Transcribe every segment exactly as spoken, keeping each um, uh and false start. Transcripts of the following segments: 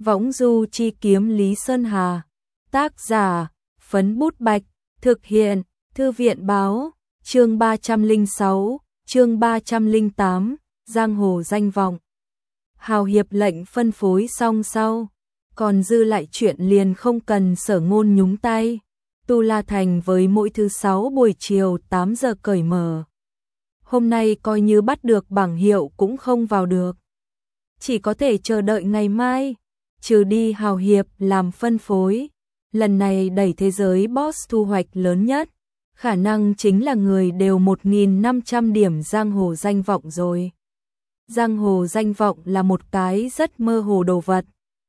Võng du chi kiếm Lý Sơn Hà. Tác giả, Phấn Bút Bạch. Thực hiện, Thư viện Báo. Chương ba trăm lẻ sáu, chương ba trăm lẻ tám, giang hồ danh vọng. Hào hiệp lệnh phân phối xong sau, còn dư lại chuyện liền không cần Sở Ngôn nhúng tay. Tu La Thành với mỗi thứ sáu buổi chiều tám giờ cởi mở. Hôm nay coi như bắt được bảng hiệu cũng không vào được. Chỉ có thể chờ đợi ngày mai, trừ đi hào hiệp làm phân phối. Lần này đẩy thế giới boss thu hoạch lớn nhất, khả năng chính là người đều một nghìn năm trăm điểm giang hồ danh vọng rồi. Giang hồ danh vọng là một cái rất mơ hồ đồ vật.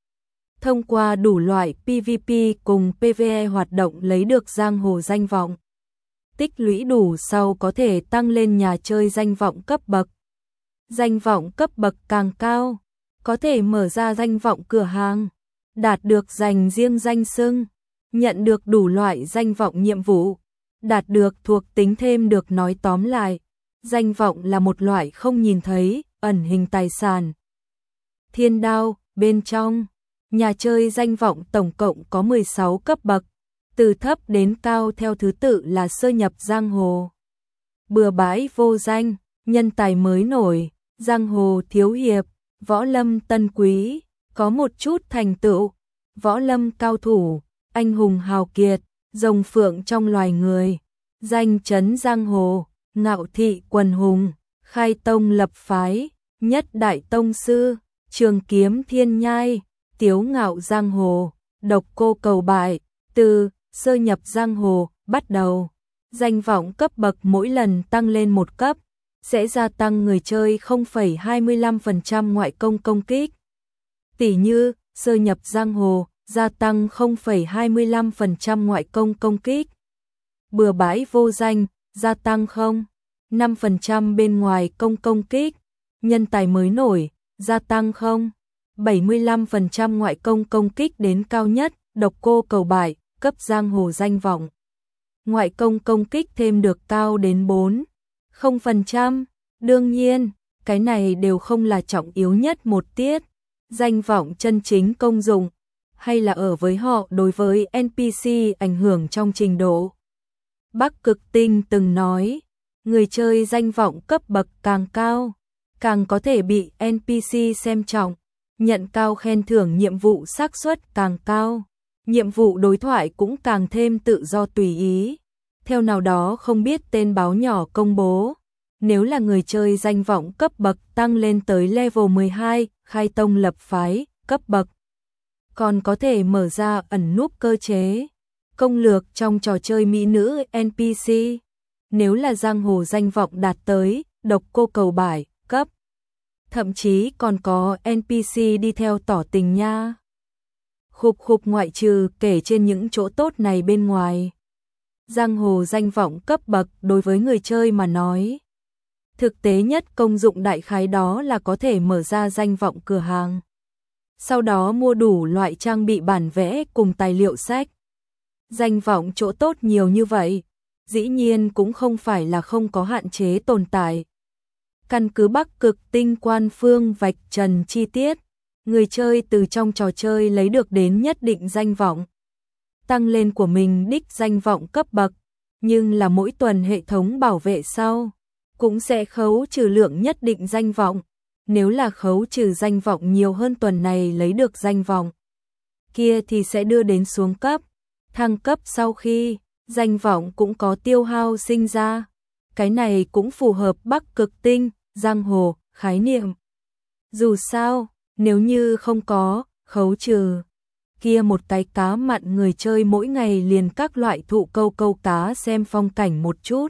Thông qua đủ loại pê vê pê cùng pê vê e hoạt động lấy được giang hồ danh vọng. Tích lũy đủ sau có thể tăng lên nhà chơi danh vọng cấp bậc. Danh vọng cấp bậc càng cao, có thể mở ra danh vọng cửa hàng, đạt được dành riêng danh xưng, nhận được đủ loại danh vọng nhiệm vụ, đạt được thuộc tính thêm được. Nói tóm lại, danh vọng là một loại không nhìn thấy, ẩn hình tài sản. Thiên Đao, bên trong, nhà chơi danh vọng tổng cộng có mười sáu cấp bậc, từ thấp đến cao theo thứ tự là sơ nhập giang hồ, bừa bãi vô danh, nhân tài mới nổi, giang hồ thiếu hiệp, võ lâm tân quý, có một chút thành tựu, võ lâm cao thủ, anh hùng hào kiệt, rồng phượng trong loài người, danh chấn giang hồ, ngạo thị quần hùng, khai tông lập phái, nhất đại tông sư, trường kiếm thiên nhai, tiếu ngạo giang hồ, độc cô cầu bại. Từ sơ nhập giang hồ bắt đầu, danh vọng cấp bậc mỗi lần tăng lên một cấp, sẽ gia tăng người chơi không phẩy hai mươi lăm phần trăm ngoại công công kích. Tỷ như, sơ nhập giang hồ, gia tăng không phẩy hai mươi lăm phần trăm ngoại công công kích. Bừa bãi vô danh, gia tăng không phẩy năm phần trăm bên ngoài công công kích. Nhân tài mới nổi, gia tăng không phẩy bảy mươi lăm phần trăm ngoại công công kích đến cao nhất. Độc cô cầu bại, cấp giang hồ danh vọng. Ngoại công công kích thêm được cao đến bốn phẩy không phần trăm. Đương nhiên, cái này đều không là trọng yếu nhất một tiết. Danh vọng chân chính công dụng, hay là ở với họ đối với en pê xê ảnh hưởng trong trình độ. Bắc Cực Tinh từng nói, người chơi danh vọng cấp bậc càng cao, càng có thể bị en pê xê xem trọng, nhận cao khen thưởng, nhiệm vụ xác suất càng cao, nhiệm vụ đối thoại cũng càng thêm tự do tùy ý. Theo nào đó không biết tên báo nhỏ công bố, nếu là người chơi danh vọng cấp bậc tăng lên tới level mười hai, khai tông lập phái, cấp bậc, còn có thể mở ra ẩn núp cơ chế, công lược trong trò chơi mỹ nữ en pê xê. Nếu là giang hồ danh vọng đạt tới độc cô cầu bại, cấp, thậm chí còn có en pê xê đi theo tỏ tình nha. Khục khục, ngoại trừ kể trên những chỗ tốt này bên ngoài, giang hồ danh vọng cấp bậc đối với người chơi mà nói, thực tế nhất công dụng đại khái đó là có thể mở ra danh vọng cửa hàng, sau đó mua đủ loại trang bị bản vẽ cùng tài liệu sách. Danh vọng chỗ tốt nhiều như vậy, dĩ nhiên cũng không phải là không có hạn chế tồn tại. Căn cứ Bắc Cực Tinh quan phương vạch trần chi tiết, người chơi từ trong trò chơi lấy được đến nhất định danh vọng, tăng lên của mình đích danh vọng cấp bậc, nhưng là mỗi tuần hệ thống bảo vệ sau cũng sẽ khấu trừ lượng nhất định danh vọng. Nếu là khấu trừ danh vọng nhiều hơn tuần này lấy được danh vọng kia thì sẽ đưa đến xuống cấp. Thăng cấp sau khi danh vọng cũng có tiêu hao sinh ra, cái này cũng phù hợp Bắc Cực Tinh giang hồ khái niệm. Dù sao, nếu như không có khấu trừ, kia một cái cá mặn người chơi mỗi ngày liền các loại thụ câu câu cá xem phong cảnh một chút,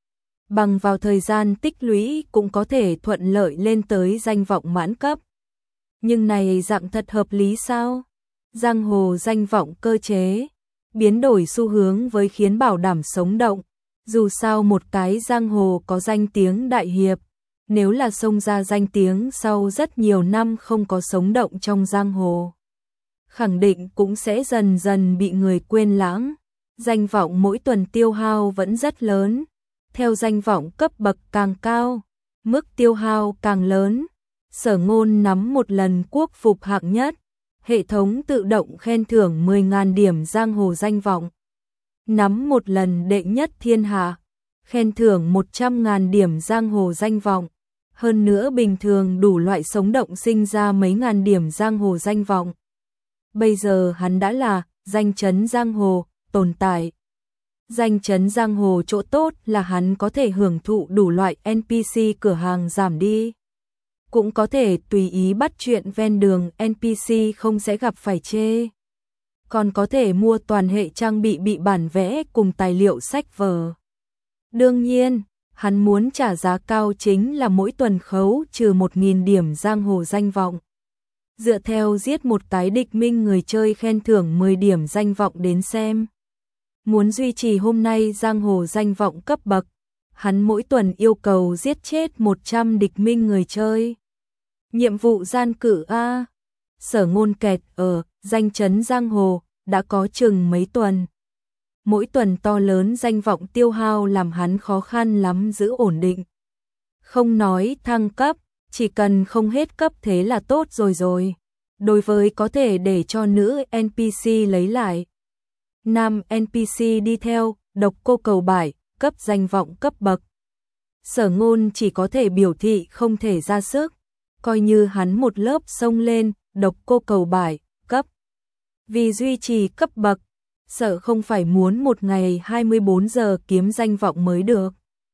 bằng vào thời gian tích lũy cũng có thể thuận lợi lên tới danh vọng mãn cấp. Nhưng này dạng thật hợp lý sao? Giang hồ danh vọng cơ chế biến đổi xu hướng với khiến bảo đảm sống động. Dù sao một cái giang hồ có danh tiếng đại hiệp, nếu là xông ra danh tiếng sau rất nhiều năm không có sống động trong giang hồ, khẳng định cũng sẽ dần dần bị người quên lãng. Danh vọng mỗi tuần tiêu hao vẫn rất lớn. Theo danh vọng cấp bậc càng cao, mức tiêu hao càng lớn. Sở Ngôn nắm một lần quốc phục hạng nhất, Hệ thống tự động khen thưởng mười nghìn điểm giang hồ danh vọng. Nắm một lần đệ nhất thiên hạ, khen thưởng một trăm nghìn điểm giang hồ danh vọng. Hơn nữa bình thường đủ loại sống động sinh ra mấy ngàn điểm giang hồ danh vọng. Bây giờ hắn đã là danh chấn giang hồ, tồn tại. Danh chấn giang hồ chỗ tốt là hắn có thể hưởng thụ đủ loại en pê xê cửa hàng giảm đi. Cũng có thể tùy ý bắt chuyện ven đường, en pê xê không sẽ gặp phải chê. Còn có thể mua toàn hệ trang bị bị bản vẽ cùng tài liệu sách vở. Đương nhiên, hắn muốn trả giá cao chính là mỗi tuần khấu trừ một nghìn điểm giang hồ danh vọng. Dựa theo giết một cái địch minh người chơi khen thưởng mười điểm danh vọng đến xem. Muốn duy trì hôm nay giang hồ danh vọng cấp bậc, hắn mỗi tuần yêu cầu giết chết một trăm địch minh người chơi. Nhiệm vụ gian cự A. Sở Ngôn kẹt ở danh chấn giang hồ đã có chừng mấy tuần. Mỗi tuần to lớn danh vọng tiêu hao làm hắn khó khăn lắm giữ ổn định. Không nói thăng cấp, chỉ cần không hết cấp thế là tốt rồi rồi. Đối với có thể để cho nữ en pê xê lấy lại. Nam en pê xê đi theo, độc cô cầu bại, cấp danh vọng cấp bậc. Sở Ngôn chỉ có thể biểu thị không thể ra sức, coi như hắn một lớp xông lên, độc cô cầu bại, cấp. Vì duy trì cấp bậc, sợ không phải muốn một ngày hai mươi bốn giờ kiếm danh vọng mới được.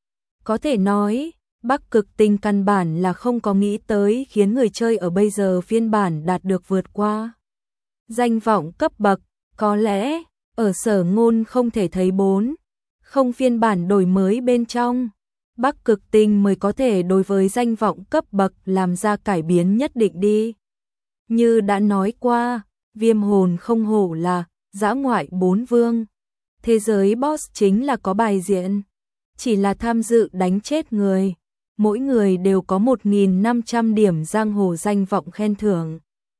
Có thể nói, Bắc Cực Tinh căn bản là không có nghĩ tới khiến người chơi ở bây giờ phiên bản đạt được vượt qua. Danh vọng cấp bậc, có lẽ, ở Sở Ngôn không thể thấy bốn, không phiên bản đổi mới bên trong. Bắc Cực Tinh mới có thể đối với danh vọng cấp bậc làm ra cải biến nhất định đi. Như đã nói qua, Viêm hồn không hổ là dã ngoại bốn vương. Thế giới boss chính là có bài diện. Chỉ là tham dự đánh chết người. Mỗi người đều có một nghìn năm trăm điểm giang hồ danh vọng khen thưởng.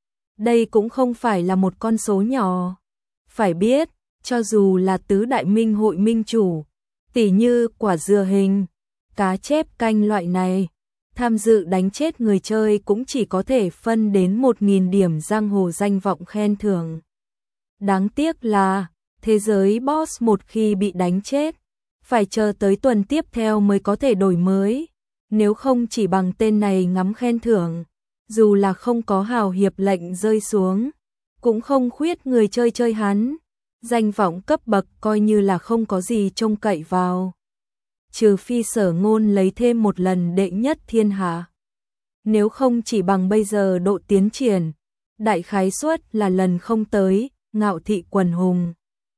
Đây cũng không phải là một con số nhỏ. Phải biết, cho dù là tứ đại minh hội minh chủ, tỉ như quả dừa hình, cá chép canh loại này, tham dự đánh chết người chơi cũng chỉ có thể phân đến một nghìn điểm giang hồ danh vọng khen thưởng. Đáng tiếc là, thế giới boss một khi bị đánh chết, phải chờ tới tuần tiếp theo mới có thể đổi mới, nếu không chỉ bằng tên này ngắm khen thưởng, dù là không có hào hiệp lệnh rơi xuống, cũng không khuyết người chơi chơi hắn, danh vọng cấp bậc coi như là không có gì trông cậy vào. Trừ phi Sở Ngôn lấy thêm một lần đệ nhất thiên hạ. Nếu không chỉ bằng bây giờ độ tiến triển, đại khái suất là lần không tới, ngạo thị quần hùng.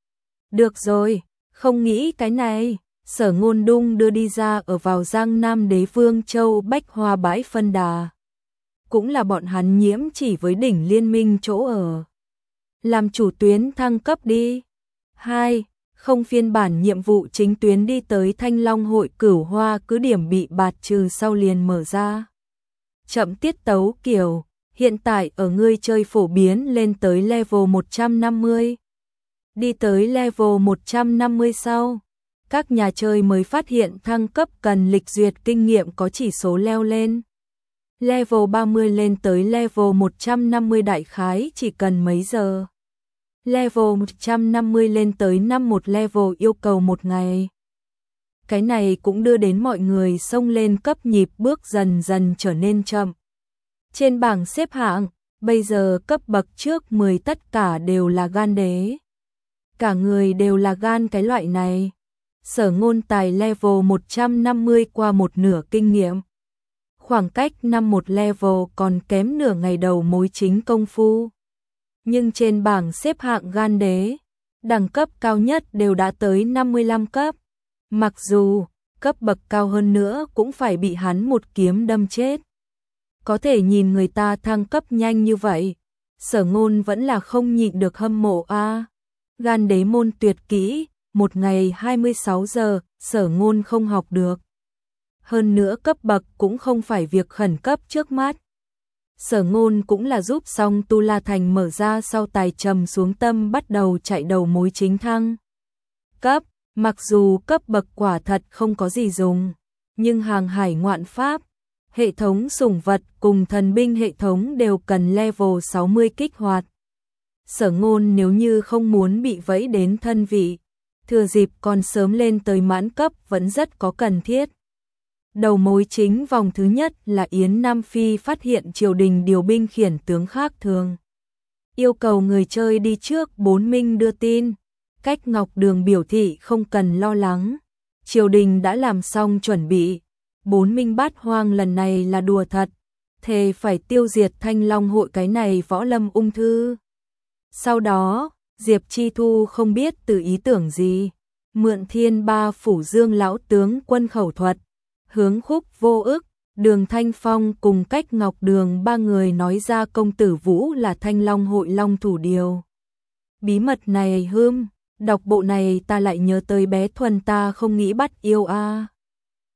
Được rồi, không nghĩ cái này, Sở Ngôn đung đưa đi ra ở vào Giang Nam Đế Vương Châu Bách Hoa bãi phân đà. Cũng là bọn hắn nhiễm chỉ với đỉnh liên minh chỗ ở. Làm chủ tuyến thăng cấp đi. hai. Không phiên bản nhiệm vụ chính tuyến đi tới Thanh Long hội Cửu Hoa cứ điểm bị bạt trừ sau liền mở ra. Chậm tiết tấu kiểu, hiện tại ở ngươi chơi phổ biến lên tới level một trăm năm mươi. Đi tới level một trăm năm mươi sau, các nhà chơi mới phát hiện thăng cấp cần lịch duyệt kinh nghiệm có chỉ số leo lên. Level ba mươi lên tới level một trăm năm mươi đại khái chỉ cần mấy giờ. Level một trăm năm mươi lên tới năm một level yêu cầu một ngày. Cái này cũng đưa đến mọi người xông lên cấp nhịp bước dần dần trở nên chậm. Trên bảng xếp hạng, bây giờ cấp bậc trước mười tất cả đều là gan đế. Cả người đều là gan cái loại này. Sở Ngôn tài level một trăm năm mươi qua một nửa kinh nghiệm. Khoảng cách năm một level còn kém nửa ngày đầu mối chính công phu. Nhưng trên bảng xếp hạng gan đế, đẳng cấp cao nhất đều đã tới năm mươi lăm cấp. Mặc dù, cấp bậc cao hơn nữa cũng phải bị hắn một kiếm đâm chết. Có thể nhìn người ta thăng cấp nhanh như vậy, Sở Ngôn vẫn là không nhịn được hâm mộ a. Gan đế môn tuyệt kỹ, một ngày hai mươi sáu giờ, Sở Ngôn không học được. Hơn nữa cấp bậc cũng không phải việc khẩn cấp trước mắt. Sở Ngôn cũng là giúp xong Tu La Thành mở ra sau tài trầm xuống tâm bắt đầu chạy đầu mối chính thăng cấp, mặc dù cấp bậc quả thật không có gì dùng, nhưng hàng hải ngoạn pháp, hệ thống sủng vật cùng thần binh hệ thống đều cần level sáu mươi kích hoạt, Sở Ngôn nếu như không muốn bị vẫy đến thân vị, thừa dịp còn sớm lên tới mãn cấp vẫn rất có cần thiết. Đầu mối chính vòng thứ nhất là Yến Nam Phi phát hiện triều đình điều binh khiển tướng khác thường. Yêu cầu người chơi đi trước bốn minh đưa tin. Cách Ngọc Đường biểu thị không cần lo lắng. Triều đình đã làm xong chuẩn bị. Bốn minh bát hoang lần này là đùa thật. Thề phải tiêu diệt Thanh Long hội cái này võ lâm ung thư. Sau đó, Diệp Chi Thu không biết từ ý tưởng gì. Mượn Thiên Ba Phủ Dương lão tướng quân khẩu thuật. Hướng Khúc Vô Ức, Đường Thanh Phong cùng Cách Ngọc Đường ba người nói ra công tử Vũ là Thanh Long hội long thủ điều. Bí mật này hưm, đọc bộ này ta lại nhớ tới bé Thuần ta không nghĩ bắt yêu a.